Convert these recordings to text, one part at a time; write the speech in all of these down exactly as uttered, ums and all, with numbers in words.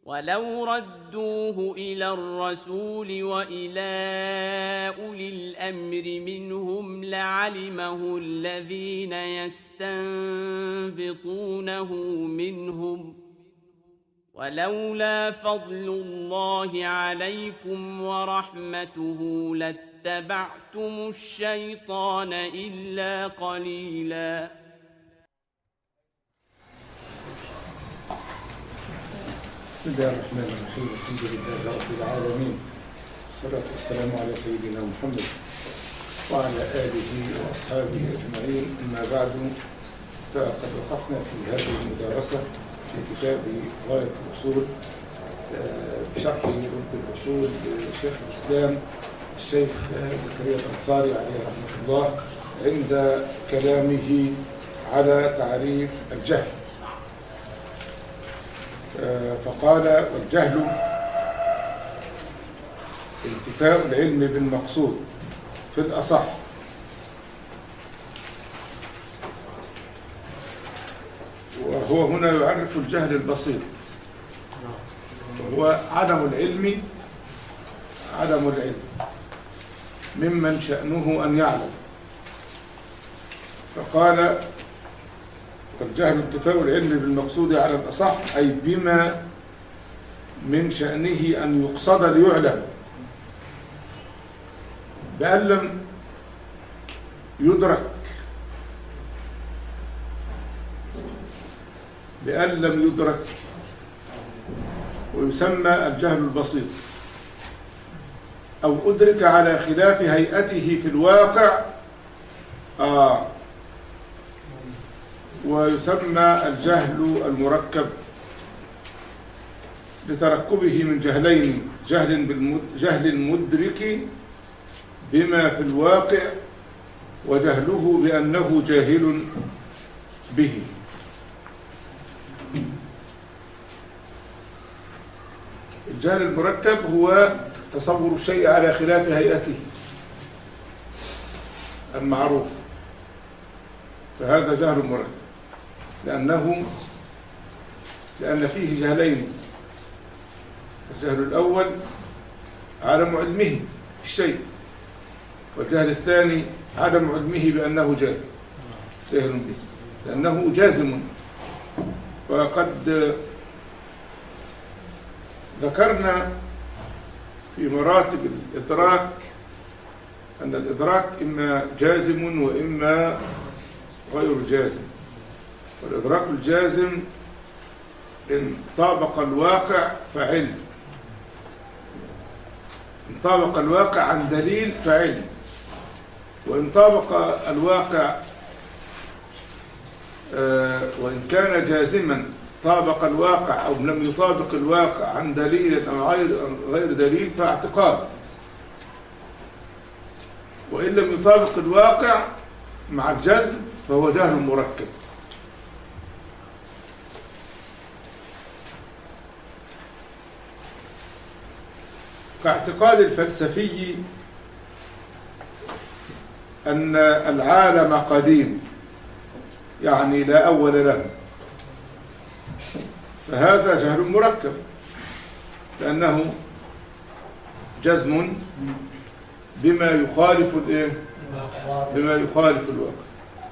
ولو ردوه إلى الرسول وإلى أولي الأمر منهم لعلمه الذين يستنبطونه منهم ولولا فضل الله عليكم ورحمته لاتبعتم الشيطان إلا قليلا. بسم الله الرحمن الرحيم. الحمد لله رب العالمين، والصلاة والسلام على سيدنا محمد وعلى آله وأصحابه أجمعين. أما بعد، فقد وقفنا في هذه المدارسة في كتاب غاية الأصول بشرح رب الأصول لشيخ الإسلام الشيخ زكريا الأنصاري عليه رحمة الله، عند كلامه على تعريف الجهل. فقال: والجهل انتفاء العلم بالمقصود في الأصح، وهو هنا يعرف الجهل البسيط، وهو عدم العلم عدم العلم ممن شأنه أن يعلم. فقال: والجهل انتفاء العلم بالمقصود على الأصح، أي بما من شأنه أن يقصد ليعلم، بأن لم يدرك بأن لم يدرك ويسمى الجهل البسيط، أو أدرك على خلاف هيئته في الواقع آه ويسمى الجهل المركب، لتركبه من جهلين: جهل بالمد... جهل مدرك بما في الواقع، وجهله بأنه جاهل به. الجهل المركب هو تصور الشيء على خلاف هيئته المعروف، فهذا جهل مركب، لأنه لأن فيه جهلين: الجهل الأول عدم علمه بالشيء، والجهل الثاني عدم علمه بأنه جاهل جاهل به، لأنه جازم. وقد ذكرنا في مراتب الإدراك أن الإدراك إما جازم وإما غير جازم. والإدراك الجازم إن طابق الواقع فعلم، إن طابق الواقع عن دليل فعلم، وإن طابق الواقع آه وإن كان جازما طابق الواقع أو لم يطابق الواقع عن دليل أو غير دليل فاعتقاد، وإن لم يطابق الواقع مع الجزم فهو جهل مركب. كاعتقاد الفلسفي أن العالم قديم، يعني لا أول له، فهذا جهل مركب، لأنه جزم بما يخالف الايه بما يخالف الواقع.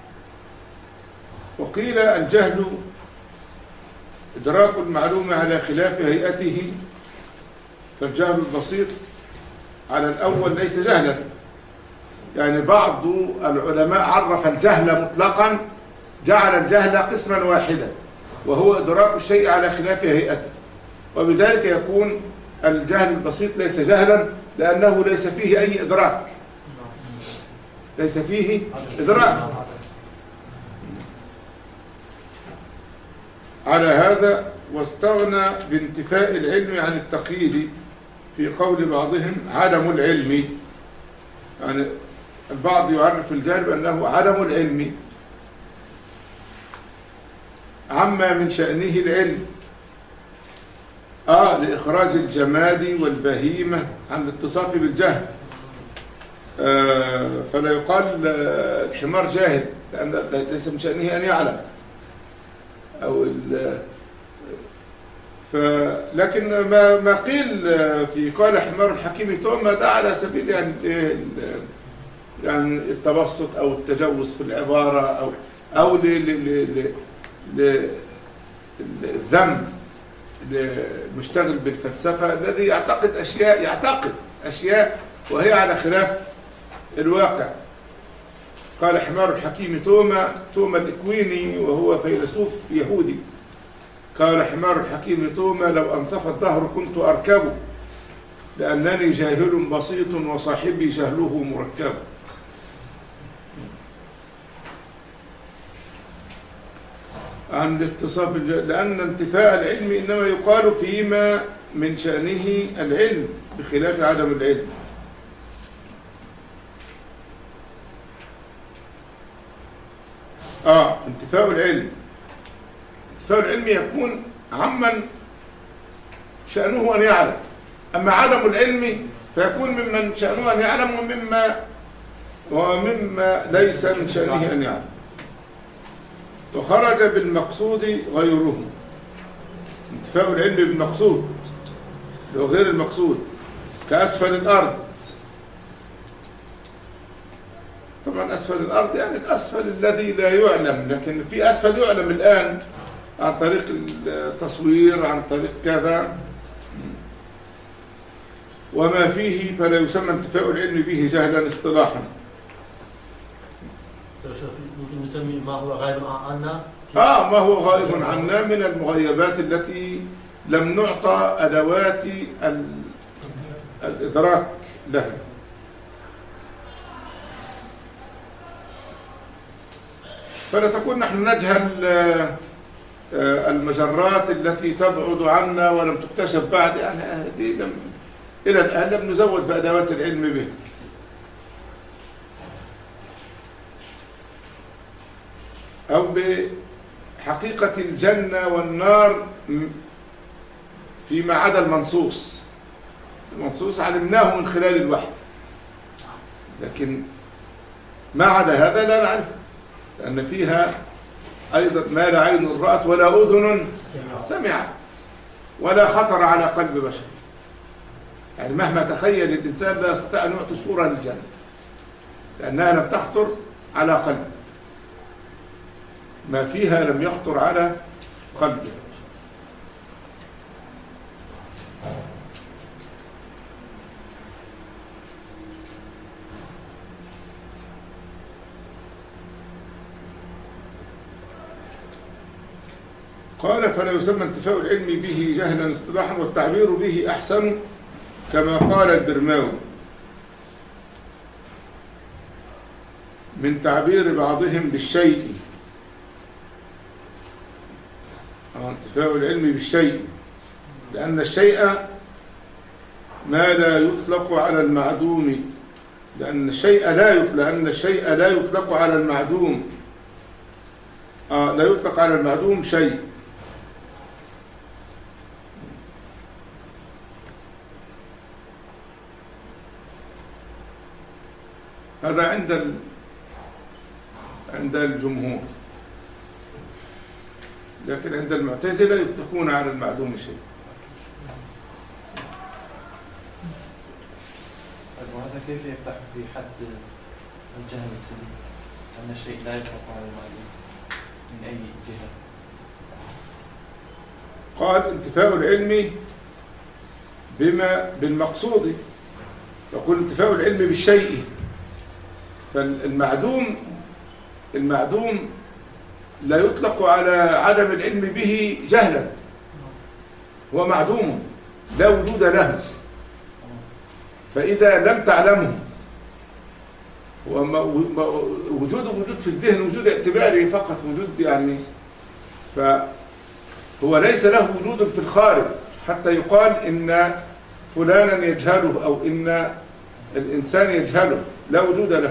وقيل الجهل إدراك المعلوم على خلاف هيئته، فالجهل البسيط على الأول ليس جهلا. يعني بعض العلماء عرف الجهل مطلقا، جعل الجهل قسما واحدا، وهو إدراك الشيء على خلاف هيئته، وبذلك يكون الجهل البسيط ليس جهلا، لأنه ليس فيه أي إدراك ليس فيه إدراك على هذا. واستغنى بانتفاء العلم عن التقييد في قول بعضهم عدم العلم، يعني البعض يعرف الجهل بأنه عدم العلم عما من شأنه العلم، آه لإخراج الجماد والبهيمة عن الاتصاف بالجهل. آه فلا يقال الحمار جاهل، لأن ليس من شأنه أن يعلم، أو ف لكن ما ما قيل في قال حمار الحكيم تؤمة ده على سبيل يعني يعني التبسط او التجوز في العباره او او للذم المشتغل بالفلسفه الذي يعتقد اشياء يعتقد اشياء وهي على خلاف الواقع. قال حمار الحكيم توما توما الإكويني وهو فيلسوف يهودي، قال حمار الحكيم توما لو أنصف الدهر كنت أركبه لأنني جاهل بسيط وصاحبي جهله مركب. عن الاتصاف لأن انتفاء العلم إنما يقال فيما من شأنه العلم بخلاف عدم العلم. آه انتفاء العلم انتفاء العلم يكون عمن شأنه أن يعلم، أما عدم العلم فيكون ممن شأنه أن يعلم ومما ومما ليس من شأنه أن يعلم. وخرج بالمقصود غيره، انتفاء العلم بالمقصود وغير المقصود كأسفل الأرض. طبعا أسفل الأرض يعني الأسفل الذي لا يعلم، لكن في أسفل يعلم الآن عن طريق التصوير عن طريق كذا وما فيه، فلا يسمى انتفاء العلم به جهلا اصطلاحا. ممكن نسمي ما هو غائب عنا؟ آه ما هو غائب عنا من المغيبات التي لم نعطى أدوات الإدراك لها. فلا تكون نحن نجهل المجرات التي تبعد عنا ولم تكتشف بعد، يعني هذه لم إلى الآن لم نزود بأدوات العلم به. أو بحقيقة الجنة والنار فيما عدا المنصوص. المنصوص علمناه من خلال الوحي، لكن ما عدا هذا لا نعرف، لأن فيها أيضا ما لا عين رأت ولا أذن سمعت ولا خطر على قلب بشر. يعني مهما تخيل الإنسان لا يستطيع أن يعطي صورة للجنة لأنها لم تخطر على قلبه، ما فيها لم يخطر على قلبه. قال فلا يسمى انتفاء العلم به جهلا اصطلاحا والتعبير به أحسن كما قال البرماوي من تعبير بعضهم بالشيء. انتفاء العلم بالشيء لأن الشيء ما لا يطلق على المعدوم، لأن الشيء لا يطلق لأن الشيء لا يطلق على المعدوم. آه لا يطلق على المعدوم شيء. هذا عند ال... عند الجمهور، لكن عند المعتزلة يطلقون على المعدوم شيء. وهذا كيف يقع في حد الجهل السليم أن الشيء لا يطلق على المعدوم من أي جهة؟ قال انتفاء العلم بما بالمقصود، يقول انتفاء العلم بالشيء. فالمعدوم المعدوم لا يطلق على عدم العلم به جهلا، هو معدوم لا وجود له، فإذا لم تعلمه وجوده وجود في الذهن وجود اعتباري فقط، وجود يعني فهو ليس له وجود في الخارج حتى يقال إن فلانا يجهله أو إن الإنسان يجهله، لا وجود له.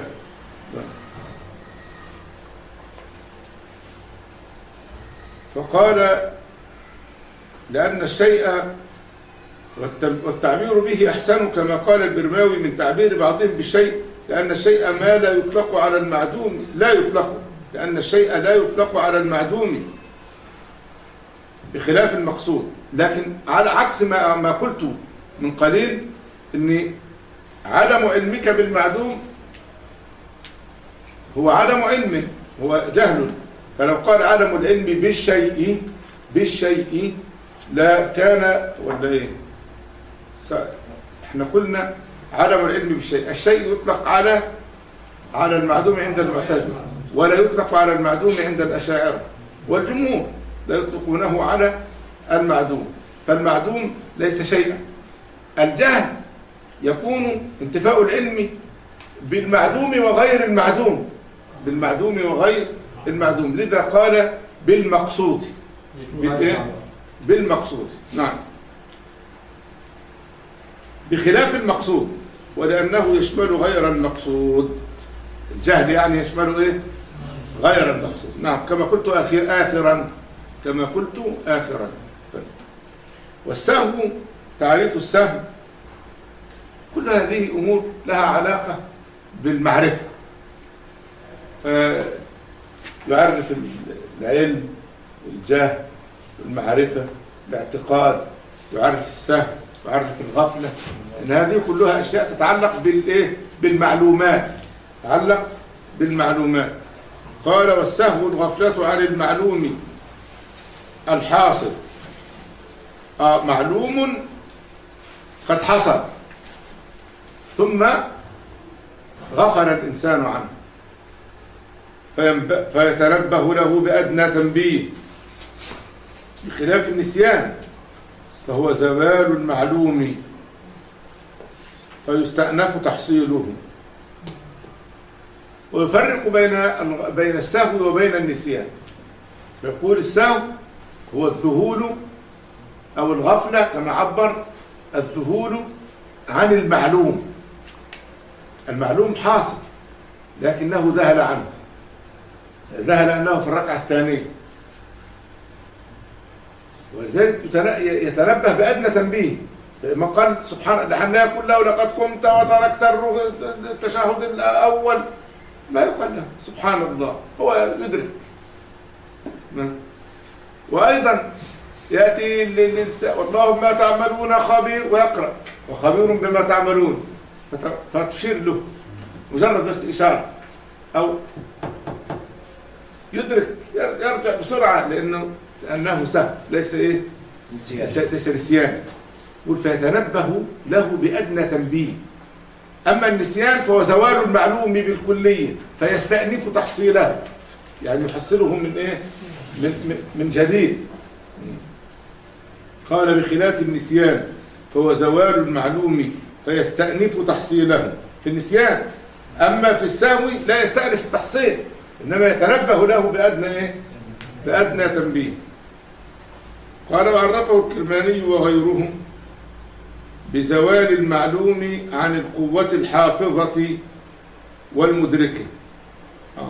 فقال لأن الشيء والتعبير به أحسن كما قال البرماوي من تعبير بعضهم بالشيء، لأن الشيء ما لا يطلق على المعدوم لا يطلق لأن الشيء لا يطلق على المعدوم بخلاف المقصود. لكن على عكس ما ما قلت من قليل، ان عدم علمك بالمعدوم هو عدم علم، هو جهل. فلو قال عدم العلم بالشيء بالشيء لا كان ولا ايه؟ احنا قلنا عدم العلم بالشيء، الشيء يطلق على على المعدوم عند المعتزلة، ولا يطلق على المعدوم عند الأشاعرة، والجمهور لا يطلقونه على المعدوم. فالمعدوم ليس شيئا. الجهل يكون انتفاء العلم بالمعدوم وغير المعدوم، بالمعدوم وغير المعدوم. لذا قال بالمقصود، بالمقصود. نعم، بخلاف المقصود، ولأنه يشمل غير المقصود. الجهل يعني يشمل ايه؟ غير المقصود. نعم، كما قلت آخر آخرا كما قلت آخرا. والسهو، تعريف السهو، كل هذه أمور لها علاقة بالمعرفة. فيعرف العلم، الجهل، المعرفة، الاعتقاد، يعرف السهو، يعرف الغفلة. إن هذه كلها أشياء تتعلق بالإيه؟ بالمعلومات، تتعلق بالمعلومات. قال والسهو الغفلة عن المعلوم الحاصل. آه معلوم قد حصل ثم غفل الإنسان عنه، فيتنبه له بأدنى تنبيه، بخلاف النسيان فهو زوال المعلوم فيستأنف تحصيله. ويفرق بين بين السهو وبين النسيان. يقول السهو هو الذهول أو الغفلة، كما عبر، الذهول عن المعلوم. المعلوم حاصل لكنه ذهل عنه، ذهل أنه في الركعة الثانية، ولذلك يتنبه بأدنى تنبيه. ما قال سبحان نحن لا يقول له لقد قمت وتركت التشهد الأول، ما يقال له سبحان الله، هو يدرك. وأيضا يأتي للإنسان والله ما تعملون خبير، ويقرأ وخبير بما تعملون، فتشير له مجرد بس إشارة، أو يدرك يرجع بسرعة، لأنه لأنه سهل، ليس إيه؟ نسيان. ليس نسيان. يقول فيتنبه له بأدنى تنبيه. أما النسيان فهو زوال المعلوم بالكلية، فيستأنف تحصيله، يعني يحصله من إيه؟ من, من جديد. قال بخلاف النسيان فهو زوال المعلوم فيستأنف تحصيله في النسيان. أما في السهو لا يستأنف التحصيل، إنما يتنبه له بأدنى إيه؟ بأدنى تنبيه. قال وعرفه الكرماني وغيره بزوال المعلوم عن القوة الحافظة والمدركة. آه.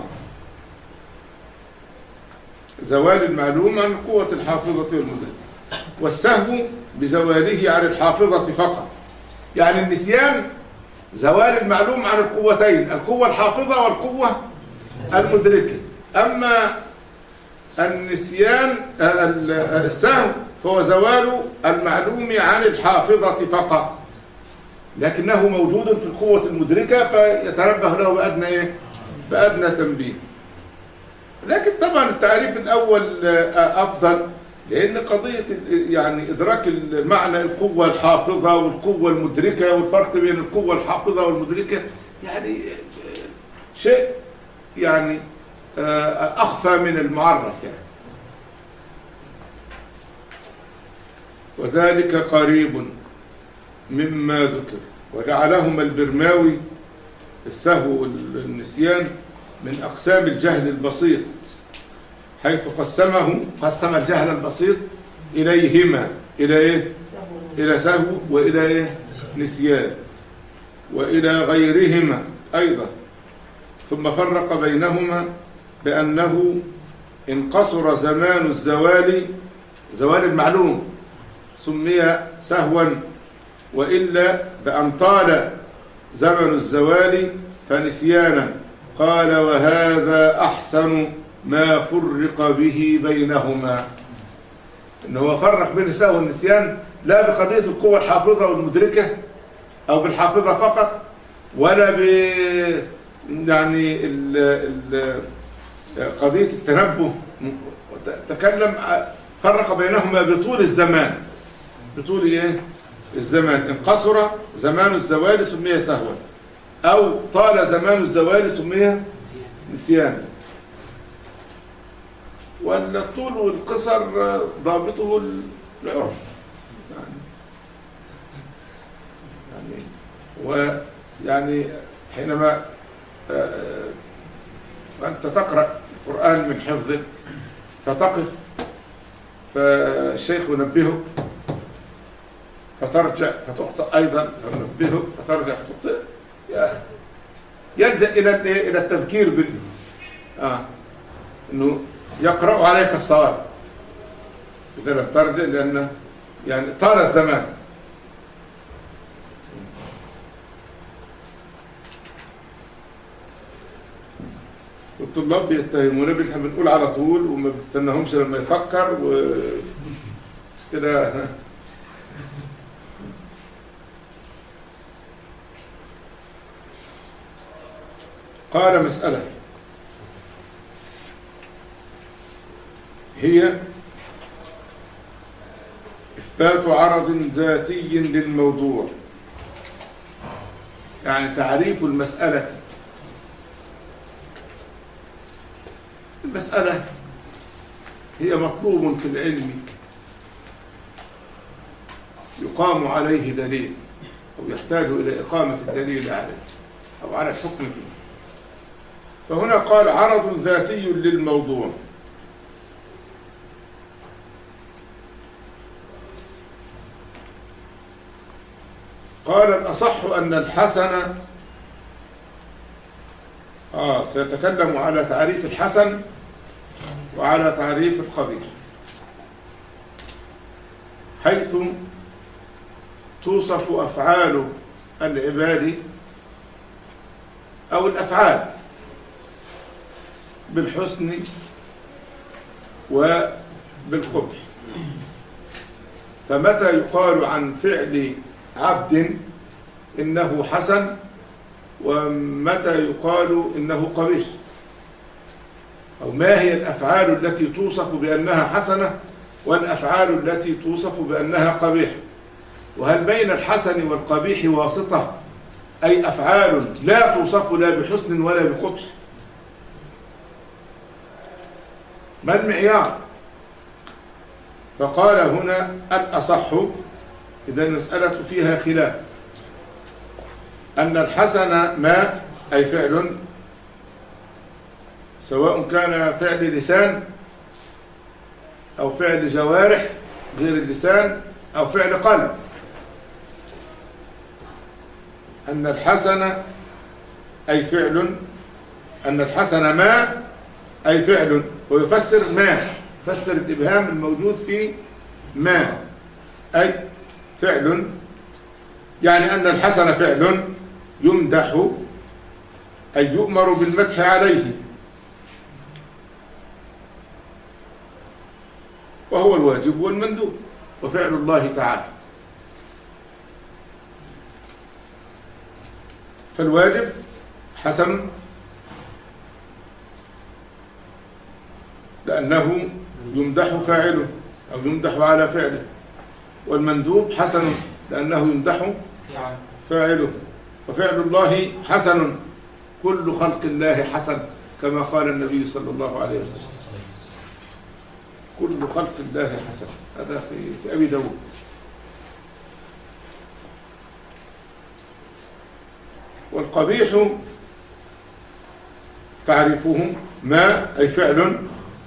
زوال المعلوم عن القوة الحافظة والمدركة، والسهو بزواله عن الحافظة فقط. يعني النسيان زوال المعلوم عن القوتين، القوة الحافظة والقوة المدركة. أما النسيان السهو فهو زوال المعلوم عن الحافظة فقط، لكنه موجود في القوة المدركة، فيتنبه له بأدنى إيه؟ بأدنى تنبيه. لكن طبعا التعريف الأول أفضل، لأن قضية يعني إدراك معنى القوة الحافظة والقوة المدركة والفرق بين القوة الحافظة والمدركة يعني شيء يعني أخفى من المعرف يعني. وذلك قريب مما ذكر. وجعلهما البرماوي السهو والنسيان من أقسام الجهل البسيط، حيث قسمه قسم الجهل البسيط إليهما، إلى إيه؟ إلى سهو وإلى إيه؟ نسيان، وإلى غيرهما أيضا. ثم فرق بينهما بأنه إن قصر زمان الزوال، زوال المعلوم، سمي سهوا، وإلا بأن طال زمن الزوال فنسيانا. قال وهذا أحسن ما فرق به بينهما. إن هو فرق بين السهو والنسيان لا بقضية القوة الحافظة والمدركة أو بالحافظة فقط، ولا ب يعني ال ال قضية التنبه. تكلم فرق بينهما بطول الزمان، بطول ايه الزمان. ان قصر زمان الزوال سمي سهوا، او طال زمان الزوال سمي نسيانا. والطول والقصر ضابطه العرف يعني يعني ويعني حينما أنت تقرأ القرآن من حفظك فتقف فالشيخ ينبهك فترجع فتخطئ أيضا فينبهك فترجع فتخطئ، يلجأ إلى إلى التذكير بال آه إنه يقرأ عليك الصواب إذا لم ترجع، لأن يعني طال الزمان. الطلاب بيتهمونا بإحنا بنقول على طول وما بنستناهمش لما يفكر و كده. قال مسألة هي إثبات عرض ذاتي للموضوع، يعني تعريف المسألة. المسألة هي مطلوب في العلم يقام عليه دليل أو يحتاج إلى إقامة الدليل عليه أو على الحكم فيه. فهنا قال عرض ذاتي للموضوع. قال الأصح أن الحسن آه سيتكلم على تعريف الحسن وعلى تعريف القبيح، حيث توصف أفعال العباد أو الأفعال بالحسن وبالقبح. فمتى يقال عن فعل عبد إنه حسن، ومتى يقال إنه قبيح، أو ما هي الأفعال التي توصف بأنها حسنة والأفعال التي توصف بأنها قبيح، وهل بين الحسن والقبيح واسطة، أي أفعال لا توصف لا بحسن ولا بقبح. ما المعيار؟ فقال هنا الأصح، إذا المسألة فيها خلاف، أن الحسن ما أي فعل، سواء كان فعل لسان أو فعل جوارح غير اللسان أو فعل قلب. أن الحسن أي فعل، أن الحسن ما أي فعل، ويفسر ما، يفسر الإبهام الموجود في ما أي فعل، يعني أن الحسن فعل يمدح أي يؤمر بالمدح عليه، وهو الواجب والمندوب وفعل الله تعالى. فالواجب حسن لأنه يمدح فاعله أو يمدح على فعله، والمندوب حسن لأنه يمدح فاعله، وفعل الله حسن، كل خلق الله حسن كما قال النبي صلى الله عليه وسلم، كل خلق الله حسن. هذا في, في أبي داود. والقبيح تعريفه ما أي فعل،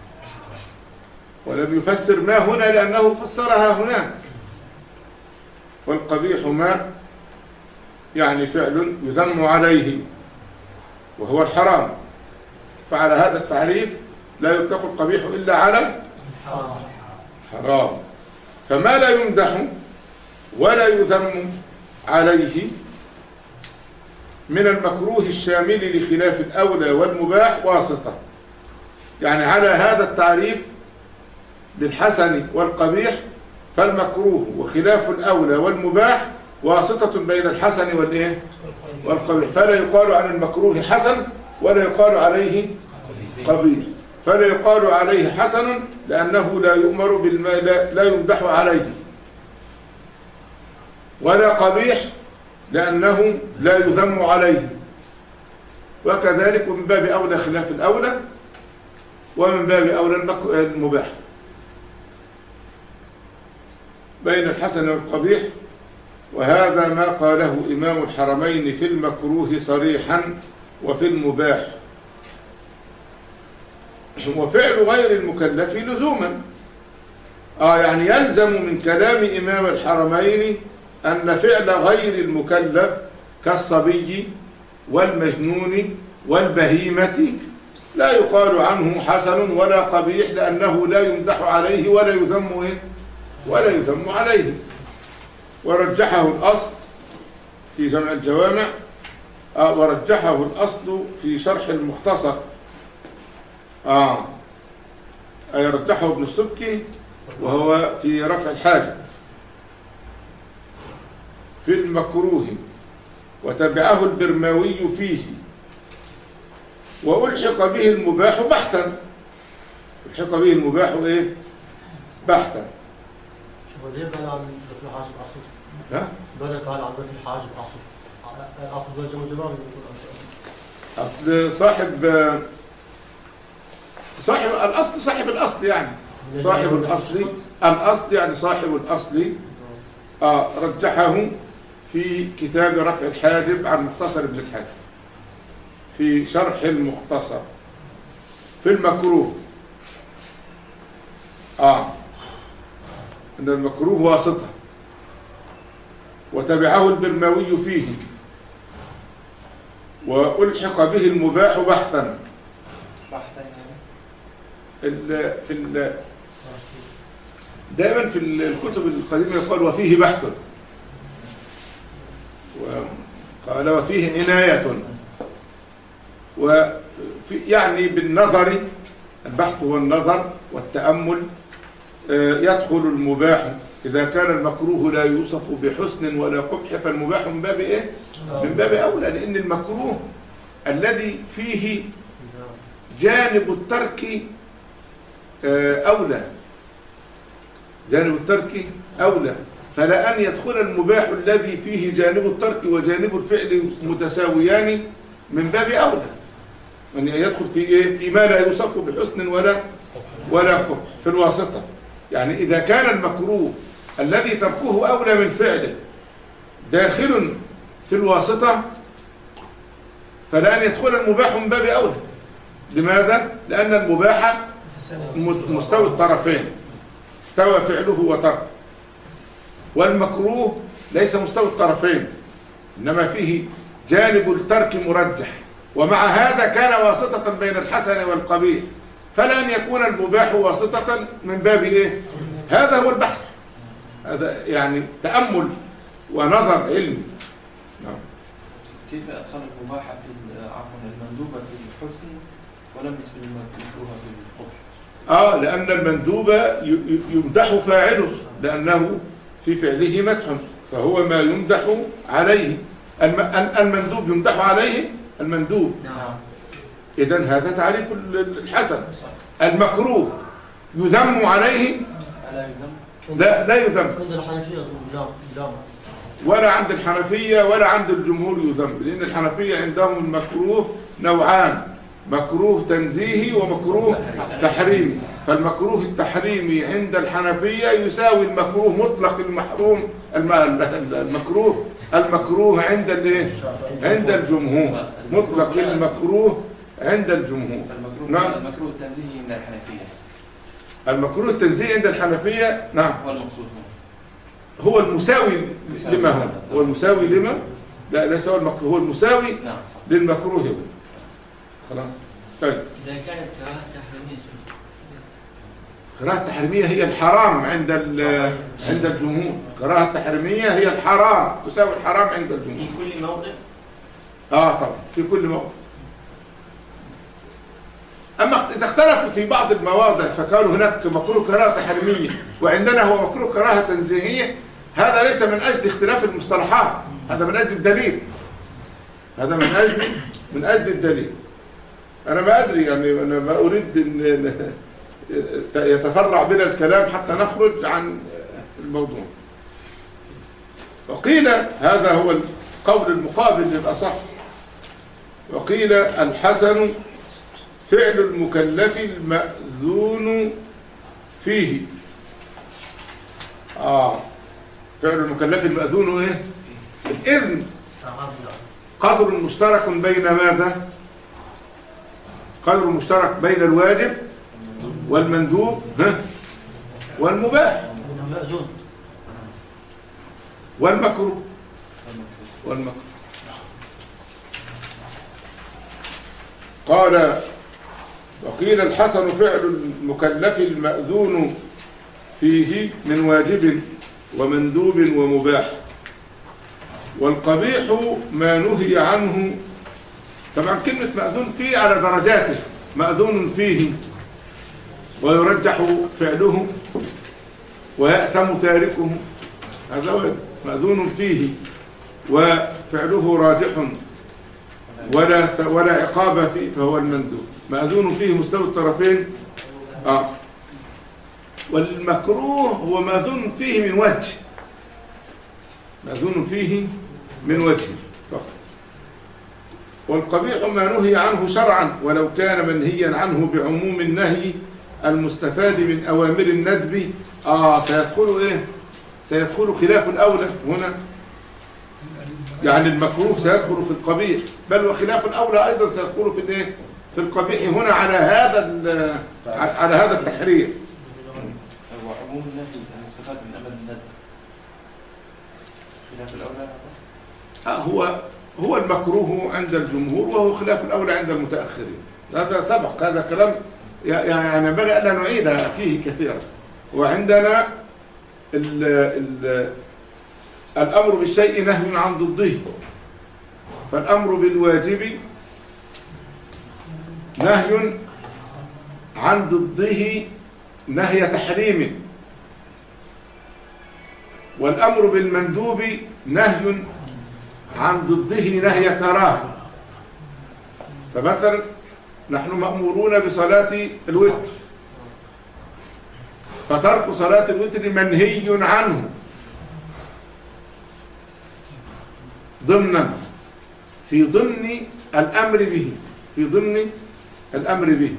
ولم يفسر ما هنا لأنه فسرها هناك. والقبيح ما يعني فعل يذم عليه وهو الحرام، فعلى هذا التعريف لا يطلق القبيح إلا على حرام. فما لا يمدح ولا يذم عليه من المكروه الشامل لخلاف الأولى والمباح واسطة، يعني على هذا التعريف للحسن والقبيح فالمكروه وخلاف الأولى والمباح واسطة بين الحسن والإيه؟ والقبيح، فلا يقال عن المكروه حسن ولا يقال عليه قبيح. فلا يقال عليه حسن لأنه لا يؤمر بالما لا, لا يمدح عليه، ولا قبيح لأنه لا يذم عليه، وكذلك من باب أولى خلاف الأولى ومن باب أولى المباح بين الحسن والقبيح. وهذا ما قاله إمام الحرمين في المكروه صريحا وفي المباح. وفعل غير المكلف لزوما، آه يعني يلزم من كلام إمام الحرمين أن فعل غير المكلف كالصبي والمجنون والبهيمة لا يقال عنه حسن ولا قبيح لأنه لا يمدح عليه ولا يذم ولا يذم عليه. ورجحه الأصل في جمع الجوامع، آه ورجحه الأصل في شرح المختصر، آه أي رجحه ابن السبكي وهو في رفع الحاجة في المكروه، وتبعه البرماوي فيه، وألحق به المباح بحثا. ألحق به المباح إيه؟ بحثا. شوف ليه قال عن في الحاجب أصل؟ ها؟ بدأ قال عن في الحاجب أصل. الأصل ده جمع جماعي أصل صاحب صاحب الأصل صاحب الأصل يعني صاحب الأصل الأصل يعني صاحب الأصل آه رجحه في كتاب رفع الحاجب عن مختصر ابن الحاجب في شرح المختصر في المكروه، آه إن المكروه واسطة، وتبعه البرماوي فيه، وألحق به المباح بحثا. بحثا ال في ال دائما في الكتب القديمة يقال وفيه بحث، وقال وفيه عناية، وفي يعني بالنظر، البحث والنظر والتأمل يدخل المباح. إذا كان المكروه لا يوصف بحسن ولا قبح فالمباح من باب إيه؟ من باب أولى، لأن المكروه الذي فيه جانب الترك أولى، جانب الترك أولى، فلا أن يدخل المباح الذي فيه جانب الترك وجانب الفعل متساويان من باب أولى، أن يدخل في إيه؟ فيما لا يوصف بحسن ولا ولا قبح في الواسطة. يعني إذا كان المكروه الذي تركه أولى من فعله داخل في الواسطة فلا أن يدخل المباح من باب أولى. لماذا؟ لأن المباح مستوى الطرفين، استوى فعله وترك، والمكروه ليس مستوى الطرفين إنما فيه جانب الترك مرجح، ومع هذا كان واسطة بين الحسن والقبيح، فلا أن يكون المباح واسطة من باب إيه؟ هذا هو البحث، هذا يعني تأمل ونظر علمي. نعم. كيف أدخل المباح في عفوا المندوبة في الحسن ولم يدخل المكروه في القبح؟ آه لأن المندوب يمدح فاعله لأنه في فعله مدح، فهو ما يمدح عليه. المندوب يمدح عليه المندوب. نعم. إذن هذا تعريف الحسن. المكروه يذم عليه ألا يذم؟ لا لا يذم. عند الحنفية لا لا ولا عند الحنفية ولا عند الجمهور يذم، لأن الحنفية عندهم المكروه نوعان، مكروه تنزيهي ومكروه تحريمي. فالمكروه التحريمي عند الحنفية يساوي المكروه مطلق المحروم المكروه المكروه عند الايه؟ عند الجمهور، مطلق المكروه عند الجمهور. نعم. المكروه التنزيهي عند الحنفية. المكروه التنزيهي عند الحنفية نعم هو المقصود هو المساوي لما هو هو المساوي لما لا ليس هو المكروه، هو المساوي نعم للمكروه هو. خلاص طيب. إذا كانت كراهة تحريمية، كراهة تحريمية هي الحرام عند عند الجمهور، كراهة تحريمية هي الحرام تساوي الحرام عند الجمهور في كل موضع. اه طبعا في كل موضع. أما إذا اختلفوا في بعض المواضع فقالوا هناك مكروه كراهة تحريمية وعندنا هو مكروه كراهة تنزيهية، هذا ليس من أجل اختلاف المصطلحات، هذا من أجل الدليل، هذا من أجل من أجل الدليل. أنا ما أدري يعني، أنا ما أريد أن يتفرع بنا الكلام حتى نخرج عن الموضوع. وقيل هذا هو القول المقابل للأصح، وقيل الحسن فعل المكلف المأذون فيه. آه فعل المكلف المأذون إيه؟ الإذن قدر مشترك بين ماذا؟ قدر مشترك بين الواجب والمندوب والمباح والمكروه والمكروه. قال وقيل الحسن فعل المكلف المأذون فيه من واجب ومندوب ومباح، والقبيح ما نهي عنه. طبعا كلمة مأذون فيه على درجاته، مأذون فيه ويرجح فعله ويأثم تاركه، هذا هو مأذون فيه وفعله راجح ولا ولا عقاب فيه فهو المندوب. مأذون فيه مستوى الطرفين. آه. والمكروه هو مأذون فيه من وجه، مأذون فيه من وجه فقط. والقبيح ما نهي عنه شرعا ولو كان منهيا عنه بعموم النهي المستفاد من أوامر الندب. آه سيدخل إيه؟ سيدخل خلاف الأولى هنا، يعني المكروه سيدخل في القبيح، بل وخلاف الأولى أيضا سيدخل في الإيه؟ في القبيح هنا على هذا على هذا التحرير. هو عموم النهي المستفاد من أمر الندب خلاف الأولى. آه هو هو المكروه عند الجمهور وهو خلاف الأولى عند المتأخرين. هذا سبق، هذا كلام يعني ينبغي أن نعيد فيه كثيرا. وعندنا ال ال الأمر بالشيء نهي عن ضده، فالأمر بالواجب نهي عن ضده نهي تحريم، والأمر بالمندوب نهي عن ضده نهي كراهة. فمثلا نحن مأمورون بصلاة الوتر، فترك صلاة الوتر منهي عنه ضمنا في ضمن الأمر به، في ضمن الأمر به.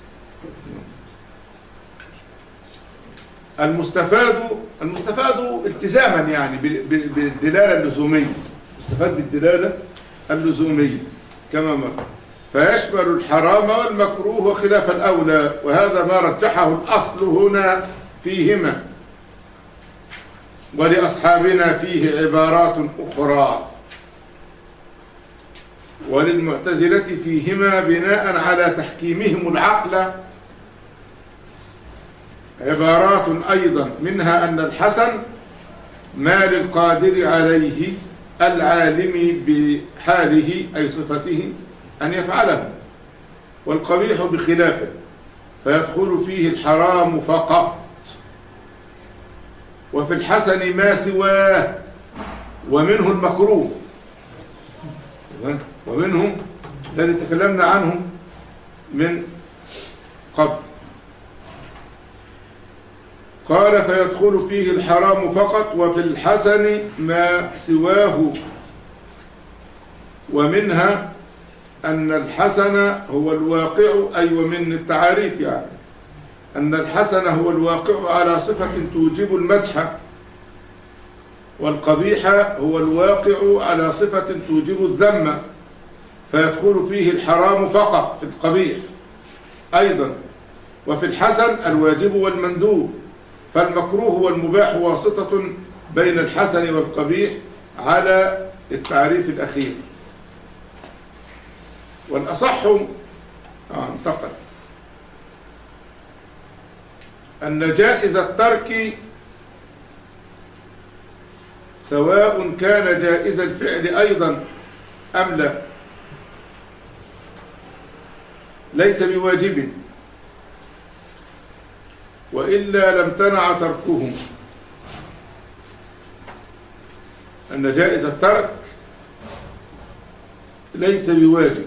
المستفاد المستفاد التزاما يعني بالدلالة اللزومية، مستفاد بالدلالة اللزومية كما مر. فيشمل الحرام والمكروه وخلاف الأولى، وهذا ما رجحه الأصل هنا فيهما، ولأصحابنا فيه عبارات أخرى، وللمعتزلة فيهما بناء على تحكيمهم العقل عبارات أيضا، منها أن الحسن ما للقادر عليه العالم بحاله أي صفته أن يفعله، والقبيح بخلافه فيدخل فيه الحرام فقط، وفي الحسن ما سواه ومنه المكروه ومنه الذي تكلمنا عنه من قبل. قال فيدخل فيه الحرام فقط، وفي الحسن ما سواه، ومنها أن الحسن هو الواقع، أي ومن التعاريف يعني أن الحسن هو الواقع على صفة توجب المدح، والقبيح هو الواقع على صفة توجب الذم، فيدخل فيه الحرام فقط في القبيح أيضا. وفي الحسن الواجب والمندوب، فالمكروه والمباح واسطة بين الحسن والقبيح على التعريف الأخير. والأصح آه انتقل أن جائز الترك سواء كان جائز الفعل أيضا أم لا. ليس بواجب، وإلا لم تنع تركه. أن جائز الترك ليس بواجب،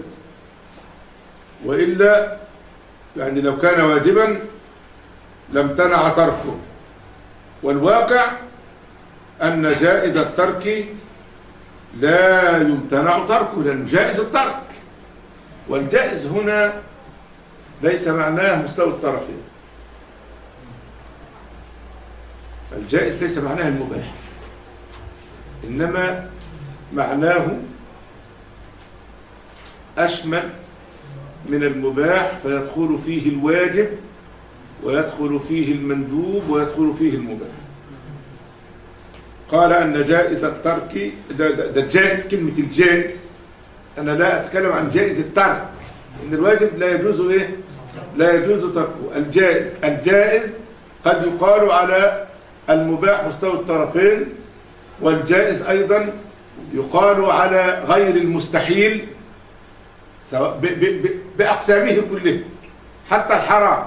وإلا يعني لو كان واجبا لم تنع تركه. والواقع أن جائز الترك لا يمتنع تركه، لأنه جائز الترك. والجائز هنا ليس معناه مستوى الطرفين. الجائز ليس معناه المباح، إنما معناه أشمل من المباح، فيدخل فيه الواجب ويدخل فيه المندوب ويدخل فيه المباح. قال أن جائز الترك ده, ده, ده جائز. كلمة الجائز أنا لا أتكلم عن جائز الترك، إن الواجب لا يجوز إيه؟ لا يجوز تركه. الجائز الجائز قد يقال على المباح مستوى الطرفين، والجائز أيضا يقال على غير المستحيل سواء بأقسامه كله، حتى الحرام.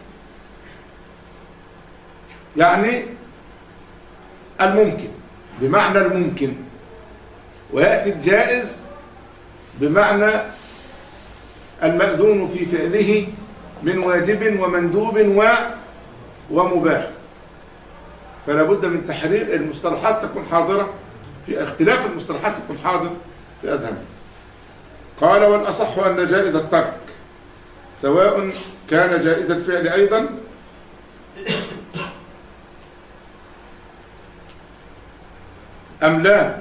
يعني الممكن بمعنى الممكن، ويأتي الجائز بمعنى المأذون في فعله من واجب ومندوب و ومباح. فلا بد من تحرير المصطلحات تكون حاضرة، في اختلاف المصطلحات تكون حاضر في أذهان. قال والأصح أن جائز الترك سواء كان جائز الفعل أيضا أم لا،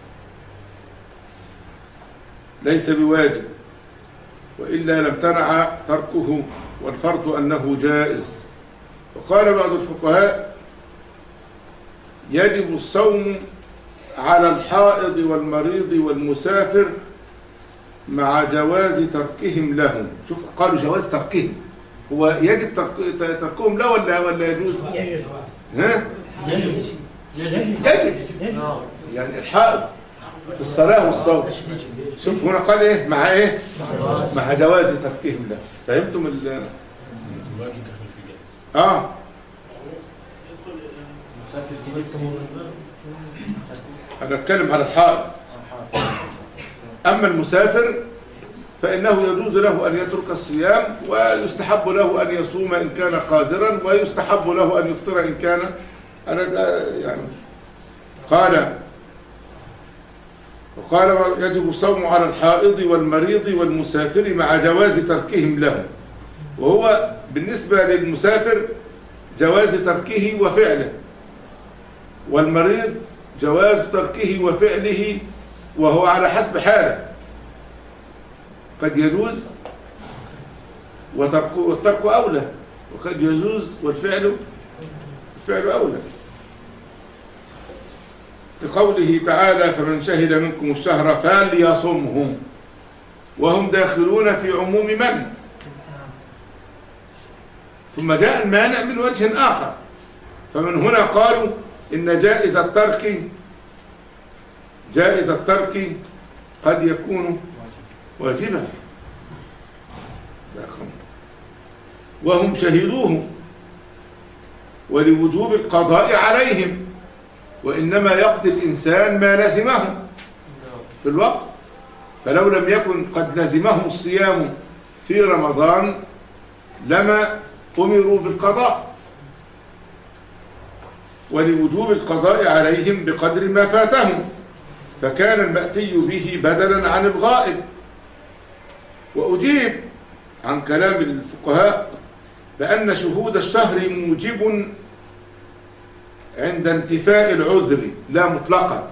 ليس بواجب، وإلا لم تنع تركه، والفرض أنه جائز. وقال بعض الفقهاء يجب الصوم على الحائض والمريض والمسافر مع جواز تركهم لهم. شوف قالوا جواز تركهم، هو يجب تركهم له ولا ولا يجوز؟ ها؟ يجب يجب يجب يعني الحائض في الصلاة والصوم. شوف هنا قال ايه؟ مع ايه؟ مع جواز تركهم له. فهمتم ال اه أنا أتكلم على الحائض. أما المسافر فإنه يجوز له أن يترك الصيام، ويستحب له أن يصوم إن كان قادرا، ويستحب له أن يفطر إن كان أنا يعني. قال وقال يجب الصوم على الحائض والمريض والمسافر مع جواز تركهم له. وهو بالنسبة للمسافر جواز تركه وفعله، والمريض جواز تركه وفعله، وهو على حسب حاله. قد يجوز والترك أولى، وقد يجوز والفعل الفعل أولى، لقوله تعالى فمن شهد منكم الشهر فليصمهم، وهم داخلون في عموم من. ثم جاء المانع من وجه آخر، فمن هنا قالوا إن جائز الترك جائز الترك قد يكون واجبا، وهم شهدوه ولوجوب القضاء عليهم، وإنما يقضي الإنسان ما لزمه في الوقت. فلو لم يكن قد لزمهم الصيام في رمضان لما أمروا بالقضاء، ولوجوب القضاء عليهم بقدر ما فاتهم، فكان المأتي به بدلا عن الغائب. وأجيب عن كلام الفقهاء بأن شهود الشهر موجب عند انتفاء العذر لا مطلقا،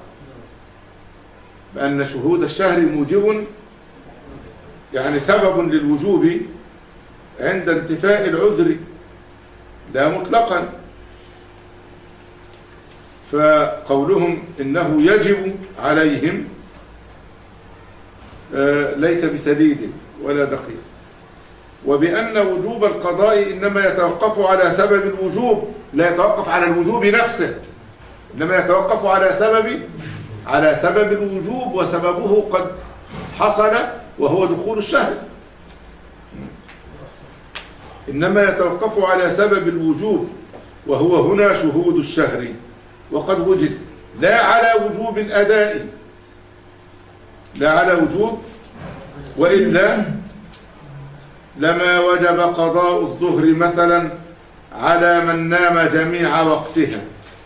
بأن شهود الشهر موجب يعني سبب للوجوب عند انتفاء العذر لا مطلقا. فقولهم إنه يجب عليهم ليس بسديد ولا دقيق. وبأن وجوب القضاء إنما يتوقف على سبب الوجوب، لا يتوقف على الوجوب نفسه، إنما يتوقف على سبب على سبب الوجوب، وسببه قد حصل وهو دخول الشهر. إنما يتوقف على سبب الوجوب، وهو هنا شهود الشهر، وقد وجد لا على وجوب الأداء، لا على وجوب، وإلا لما وجب قضاء الظهر مثلا على من نام جميع وقتها،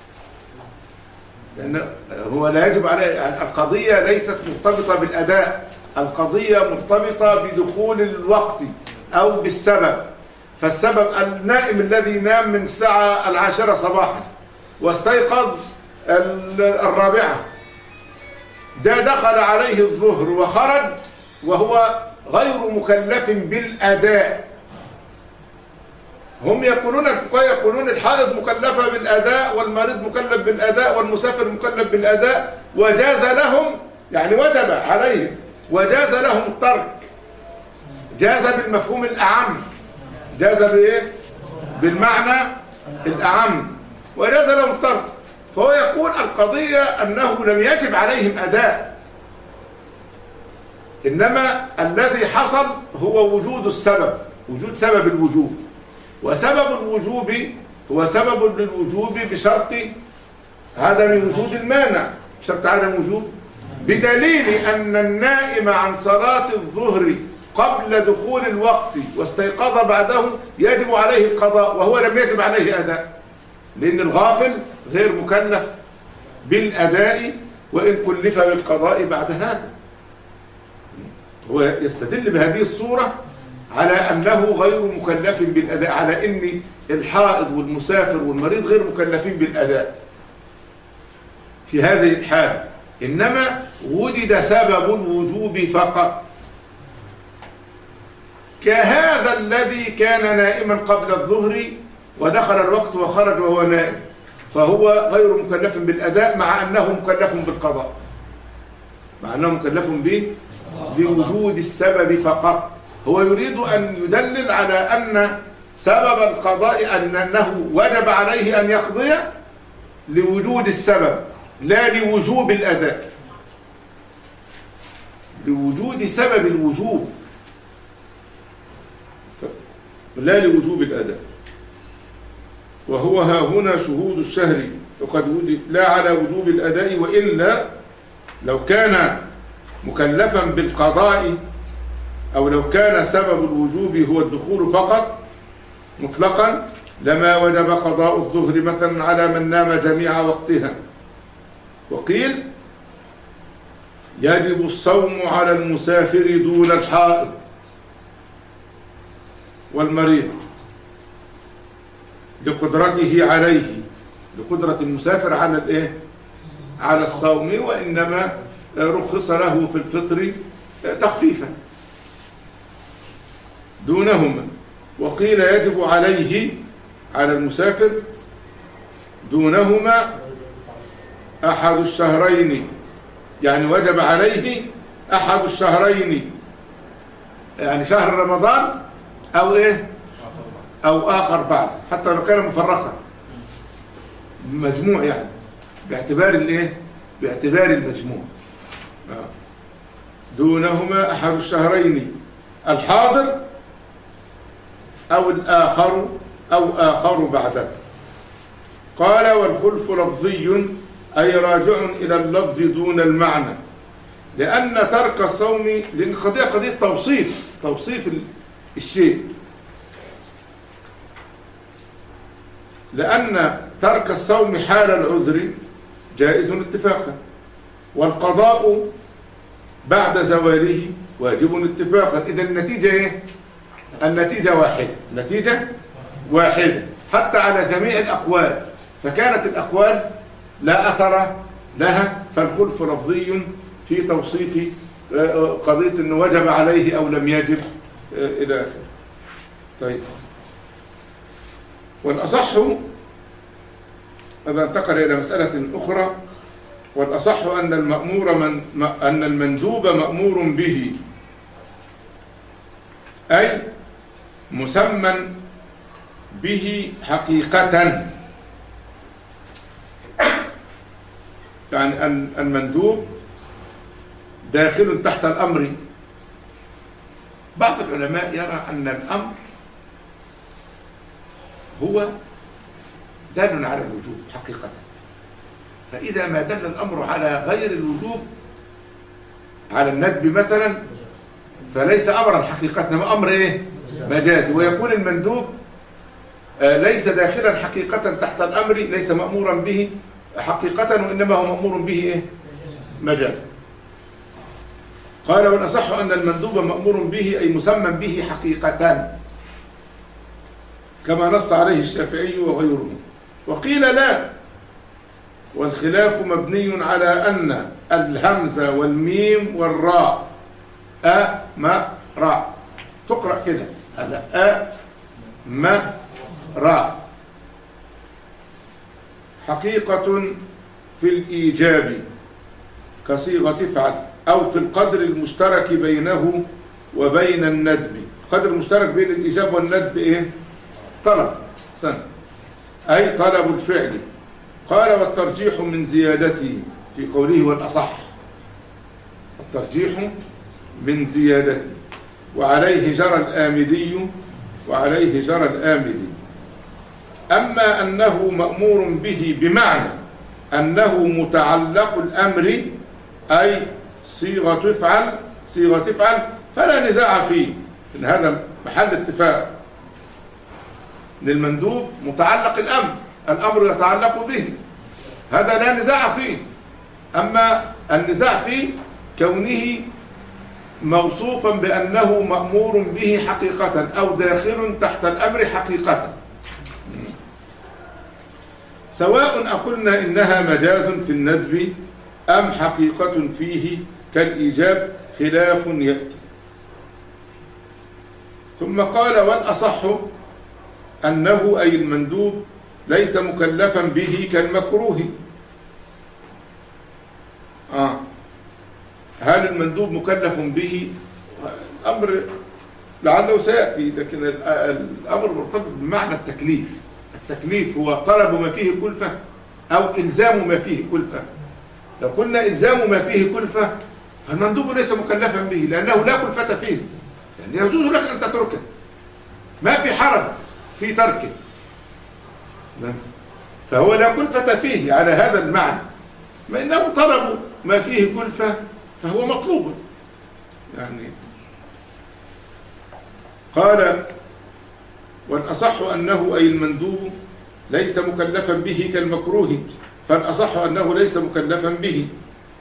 لأن هو لا يجب عليه. القضية ليست مرتبطة بالأداء، القضية مرتبطة بدخول الوقت أو بالسبب. فالسبب النائم الذي نام من الساعة العاشرة صباحا واستيقظ الرابعة، ده دخل عليه الظهر وخرج وهو غير مكلف بالأداء. هم يقولون الفقهاء يقولون الحائض مكلفة بالأداء، والمريض مكلف بالأداء، والمسافر مكلف بالأداء، وجاز لهم يعني وجب عليهم وجاز لهم الترك. جاز بالمفهوم الأعم، جاز بإيه؟ بالمعنى الأعم، وجاز لهم الترك. فهو يقول القضية أنه لم يجب عليهم أداء، إنما الذي حصل هو وجود السبب، وجود سبب الوجوب. وسبب الوجوب هو سبب للوجوب بشرط عدم وجود المانع، بشرط عدم وجود، بدليل أن النائم عن صلاة الظهر قبل دخول الوقت واستيقظ بعده يجب عليه القضاء، وهو لم يجب عليه أداء، لأن الغافل غير مكلف بالأداء وإن كلف بالقضاء بعد هذا. هو يستدل بهذه الصورة على أنه غير مكلف بالأداء، على أن الحائض والمسافر والمريض غير مكلفين بالأداء في هذه الحالة، إنما وجد سبب الوجوب فقط، كهذا الذي كان نائما قبل الظهر ودخل الوقت وخرج وهو نائم، فهو غير مكلف بالأداء مع أنه مكلف بالقضاء، مع أنه مكلف به بوجود السبب فقط. هو يريد أن يدلل على أن سبب القضاء أن أنه وجب عليه أن يقضي لوجود السبب لا لوجوب الأداء، لوجود سبب الوجوب لا لوجوب الأداء. وهو ها هنا شهود الشهر وقد وجد لا على وجوب الأداء، وإلا لو كان مكلفا بالقضاء أو لو كان سبب الوجوب هو الدخول فقط مطلقا لما وجب قضاء الظهر مثلا على من نام جميع وقتها. وقيل يجب الصوم على المسافر دون الحائض والمريض لقدرته عليه، لقدرة المسافر على الايه؟ على الصوم، وإنما رخص له في الفطر تخفيفا دونهما. وقيل يجب عليه على المسافر دونهما أحد الشهرين، يعني وجب عليه أحد الشهرين، يعني شهر رمضان أو إيه أو آخر بعد، حتى لو كان مفرقا مجموع، يعني باعتبار الإيه باعتبار المجموع. دونهما أحد الشهرين الحاضر أو الآخر أو آخر بعده. قال والخلف لفظي أي راجع إلى اللفظ دون المعنى، لأن ترك الصوم، لأن قضية قضية توصيف توصيف الشيء، لأن ترك الصوم حال العذر جائز اتفاقا، والقضاء بعد زواله واجب اتفاقا. إذا النتيجة إيه؟ النتيجة واحدة، النتيجة واحدة حتى على جميع الأقوال. فكانت الأقوال لا أثر لها، فالخلف لفظي في توصيف قضية أنه وجب عليه أو لم يجب إلى آخره. طيب، والأصح هذا انتقل إلى مسألة أخرى، والأصح أن المأمور من أن المندوب مأمور به، أي مسمى به حقيقة، يعني أن المندوب داخل تحت الأمر. بعض العلماء يرى أن الأمر هو دال على الوجوب حقيقة. فإذا ما دل الأمر على غير الوجوب، على الندب مثلا، فليس أمرا حقيقة، إنما أمر إيه؟ مجازي. ويكون المندوب ليس داخلا حقيقة تحت الأمر، ليس مأمورا به حقيقة، وإنما هو مأمور به إيه؟ مجازا. قال والأصح أن المندوب مأمور به أي مسمى به حقيقة، كما نص عليه الشافعي وغيره. وقيل لا، والخلاف مبني على أن الهمزة والميم والراء أ ما راء تقرأ كده، هذا أ ما راء حقيقة في الإيجاب كصيغة افعل، أو في القدر المشترك بينه وبين الندب. القدر المشترك بين الإيجاب والندب إيه؟ طلب سنة، أي طلب الفعل. قال والترجيح من زيادته في قوله والأصح، الترجيح من زيادته، وعليه جرى الآمدي وعليه جرى الآمدي. أما أنه مأمور به بمعنى أنه متعلق الأمر، أي صيغة افعل صيغة افعل، فلا نزاع فيه، إن هذا محل اتفاق. إن المندوب متعلق الأمر، الأمر يتعلق به، هذا لا نزاع فيه. أما النزاع فيه كونه موصوفا بأنه مأمور به حقيقة أو داخل تحت الأمر حقيقة، سواء أقلنا إنها مجاز في الندب أم حقيقة فيه كالإيجاب، خلاف يأتي. ثم قال والأصح أنه أي المندوب ليس مكلفا به كالمكروه. آه. هل المندوب مكلف به؟ الأمر لعله سيأتي، لكن الأمر مرتبط بمعنى التكليف. التكليف هو طلب ما فيه كلفة أو إلزام ما فيه كلفة. لو قلنا إلزام ما فيه كلفة فالمندوب ليس مكلفا به، لأنه لا كلفة فيه، يعني يجوز لك أن تتركه، ما في حرج في تركه، فهو لا كلفة فيه على هذا المعنى. ما إنه طلب ما فيه كلفة فهو مطلوب. يعني قال والأصح أنه أي المندوب ليس مكلفا به كالمكروه، فالأصح أنه ليس مكلفا به.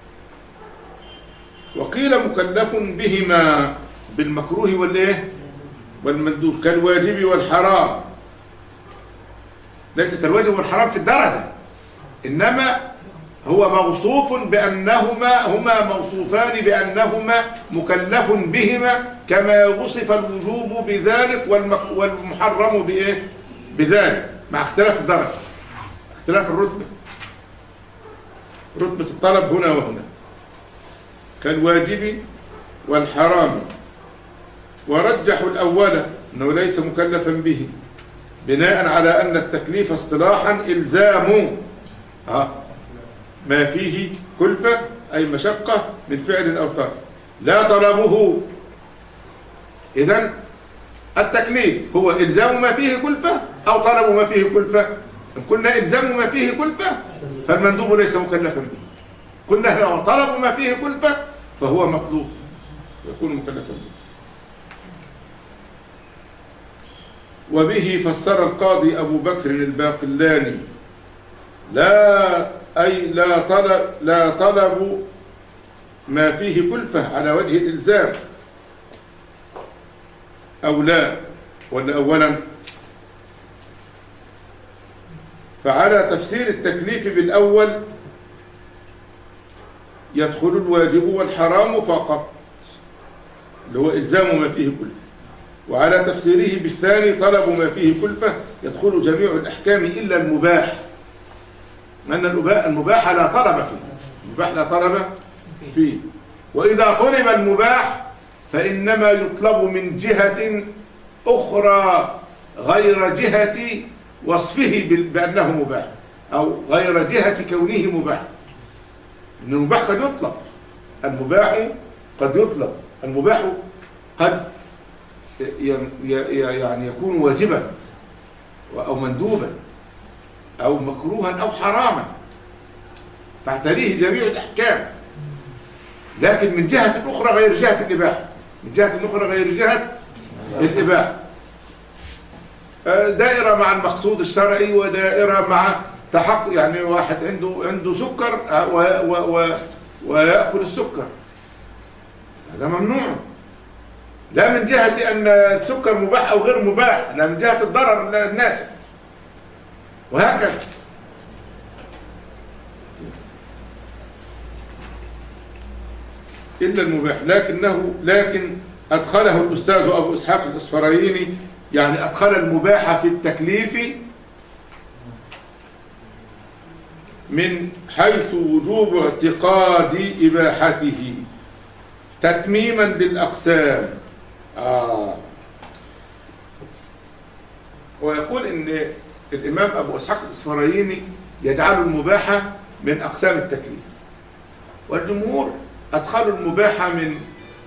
وقيل مكلف بهما، بالمكروه والإيه والمندوب، كالواجب والحرام. ليس كالواجب والحرام في الدرجة، إنما هو موصوف بأنهما هما موصوفان بأنهما مكلف بهما، كما وصف الوجوب بذلك والمحرم بإيه بذلك، مع اختلاف الدرجة، اختلاف الرتبة، رتبة الطلب هنا وهنا، كالواجب والحرام. ورجحوا الأول أنه ليس مكلفا به، بناء على أن التكليف اصطلاحا إلزام ما فيه كلفة، أي مشقة من فعل أو ترك، لا طلبه. إذن التكليف هو إلزام ما فيه كلفة أو طلب ما فيه كلفة. إن قلنا إلزام ما فيه كلفة فالمندوب ليس مكلفا به، قلنا لو طلب ما فيه كلفة فهو مطلوب يكون مكلفا به. وبه فسر القاضي أبو بكر الباقلاني لا أي لا طلب لا طلب ما فيه كلفة على وجه الإلزام، أو لا، ولا أولا. فعلى تفسير التكليف بالأول يدخل الواجب والحرام فقط، اللي هو إلزام ما فيه كلفة. وعلى تفسيره بالثاني طلب ما فيه كلفة يدخل جميع الأحكام إلا المباح، لأن المباح لا طلب فيه، المباح لا طلب فيه. وإذا طلب المباح فإنما يطلب من جهة أخرى غير جهة وصفه بأنه مباح، أو غير جهة كونه مباح. إن المباح قد يطلب، المباح قد يطلب، المباح قد يعني يكون واجبا، أو مندوبا أو مكروها أو حراما تعتريه جميع الأحكام، لكن من جهة أخرى غير جهة الإباحة، من جهة أخرى غير جهة الإباحة. دائرة مع المقصود الشرعي ودائرة مع تحقق، يعني واحد عنده عنده سكر و و و ويأكل السكر، هذا ممنوع، لا من جهة أن السكر مباح أو غير مباح، لا من جهة الضرر للناس، وهكذا. إلا المباح، لكنه لكن أدخله الأستاذ أبو إسحاق الإصفرايني، يعني أدخل المباح في التكليف من حيث وجوب اعتقاد إباحته تتميما للأقسام. آه. ويقول إن الإمام أبو إسحاق الإصفرايني يجعل المباح من أقسام التكليف، والجمهور أدخلوا المباح من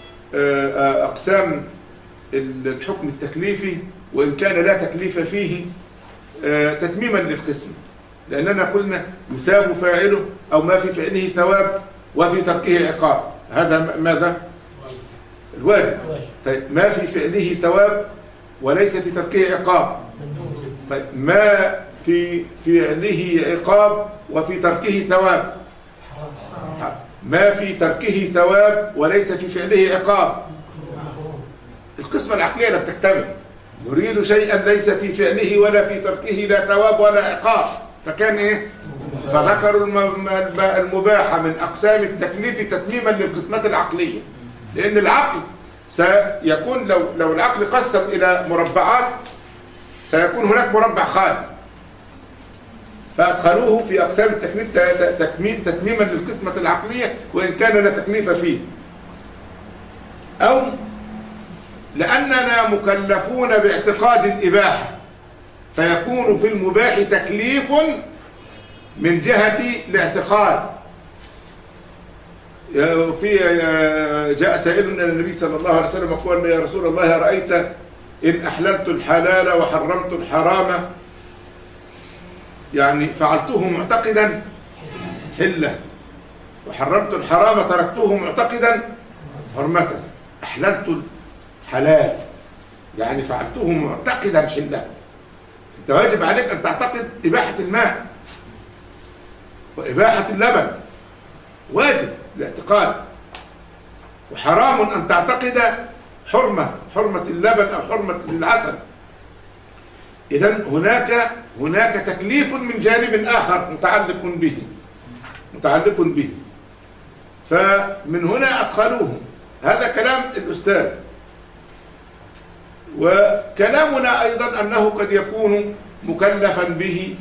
أقسام الحكم التكليفي، وإن كان لا تكليف فيه، تتميما للقسم، لأننا قلنا يثاب فاعله أو ما في فعله ثواب وفي تركه عقاب. هذا ماذا؟ الواجب. طيب ما في فعله ثواب وليس في تركه عقاب. طيب ما في فعله عقاب وفي تركه ثواب. ما في تركه ثواب وليس في فعله عقاب. القسمة العقلية لا بتكتمل، نريد شيئا ليس في فعله ولا في تركه لا ثواب ولا عقاب، فكان ايه؟ فذكروا المباح من أقسام التكليف تتميما للقسمة العقلية، لأن العقل سيكون لو لو العقل قسم إلى مربعات سيكون هناك مربع خالي، فأدخلوه في أقسام التكليف تتميما للقسمة العقلية وإن كان لا تكليف فيه، أو لأننا مكلفون باعتقاد الإباحة فيكون في المباح تكليف من جهة الاعتقاد. في جاء سائل إلى النبي صلى الله عليه وسلم قال: يا رسول الله رأيت إن أحللت الحلال وحرمت الحرام، يعني فعلته معتقدا حلة، وحرمت الحرام تركته معتقدا حرمته. أحللت الحلال يعني فعلته معتقدا حلة، أنت واجب عليك أن تعتقد إباحة الماء وإباحة اللبن، واجب الاعتقاد. وحرام أن تعتقد حرمة حرمة اللبن أو حرمة العسل. إذن هناك هناك تكليف من جانب آخر متعلق به متعلق به فمن هنا أدخلوه. هذا كلام الأستاذ. وكلامنا أيضا أنه قد يكون مكلفا به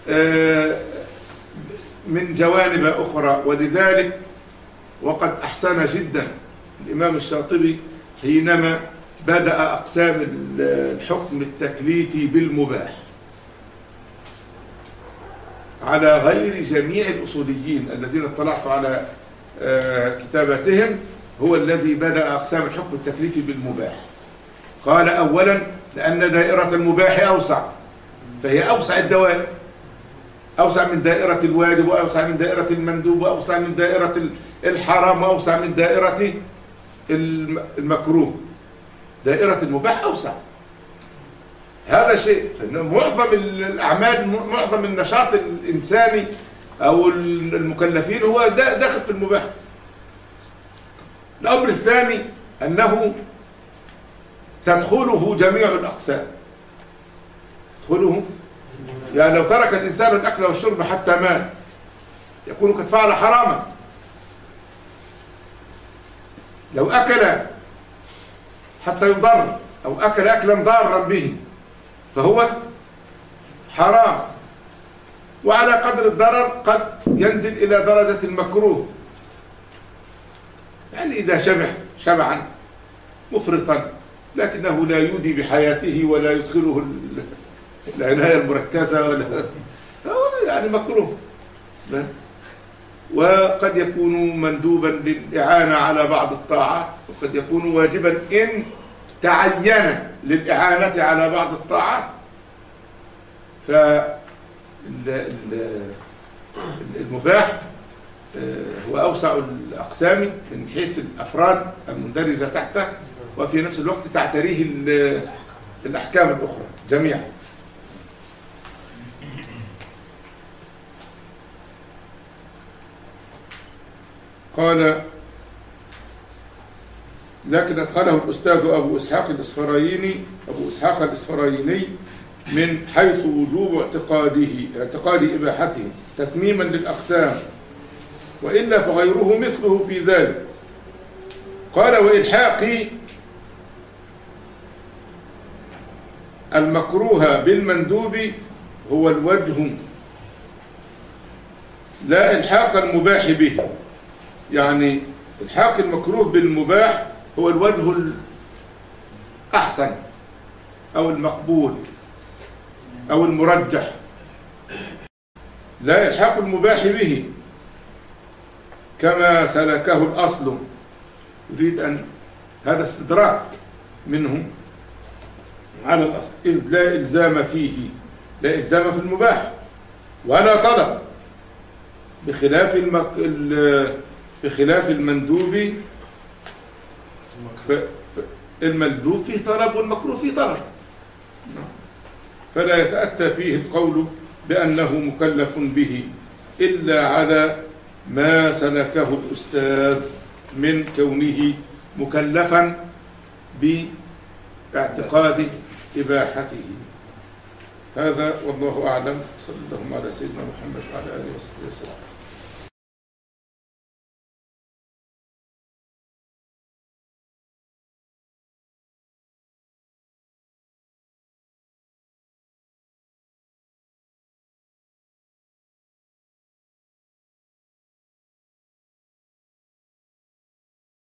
من جوانب أخرى، ولذلك وقد أحسن جدا الإمام الشاطبي حينما بدأ أقسام الحكم التكليفي بالمباح على غير جميع الأصوليين الذين اطلعت على كتاباتهم. هو الذي بدأ أقسام الحكم التكليفي بالمباح. قال أولا لأن دائرة المباح أوسع، فهي أوسع الدوائر، أوسع من دائرة الواجب وأوسع من دائرة المندوب وأوسع من دائرة الحرام وأوسع من دائرة المكروه. دائرة المباح أوسع. هذا شيء. معظم الأعمال، معظم النشاط الإنساني أو المكلفين هو داخل في المباح. الأمر الثاني أنه تدخله جميع الأقسام. تدخله يعني لو ترك الإنسان الأكل والشرب حتى مات يكون قد فعل حراما. لو أكل حتى يضر أو أكل أكلا ضارا به فهو حرام، وعلى قدر الضرر قد ينزل إلى درجة المكروه. يعني إذا شبع شبعا مفرطا لكنه لا يودي بحياته ولا يدخله العناية المركزة ولا، فهو يعني مكروه. وقد يكون مندوبا للإعانة على بعض الطاعات، وقد يكون واجبا إن تعين للإعانة على بعض الطاعات. فالمباح هو أوسع الأقسام من حيث الأفراد المندرجة تحته، وفي نفس الوقت تعتريه الأحكام الأخرى جميعا. قال: لكن أدخله الأستاذ أبو إسحاق الإسفرايني أبو إسحاق الإسفرايني من حيث وجوب اعتقاده اعتقاد إباحته تتميما للأقسام، وإلا فغيره مثله في ذلك. قال: وإلحاق المكروه بالمندوب هو الوجه، لا إلحاق المباح به. يعني إلحاق المكروه بالمباح هو الوجه الأحسن أو المقبول أو المرجح، لا إلحاق المباح به كما سلكه الأصل. يريد أن هذا استدراك منه على الأصل، إذ لا إلزام فيه، لا إلزام في المباح ولا طلب، بخلاف المك... بخلاف المندوب. ف... ف... المندوب فيه طلب والمكروه فيه طلب، فلا يتأتى فيه القول بأنه مكلف به إلا على ما سلكه الأستاذ من كونه مكلفا باعتقاد إباحته. هذا والله أعلم. صلى الله على سيدنا محمد وعلى آله وصحبه وسلم.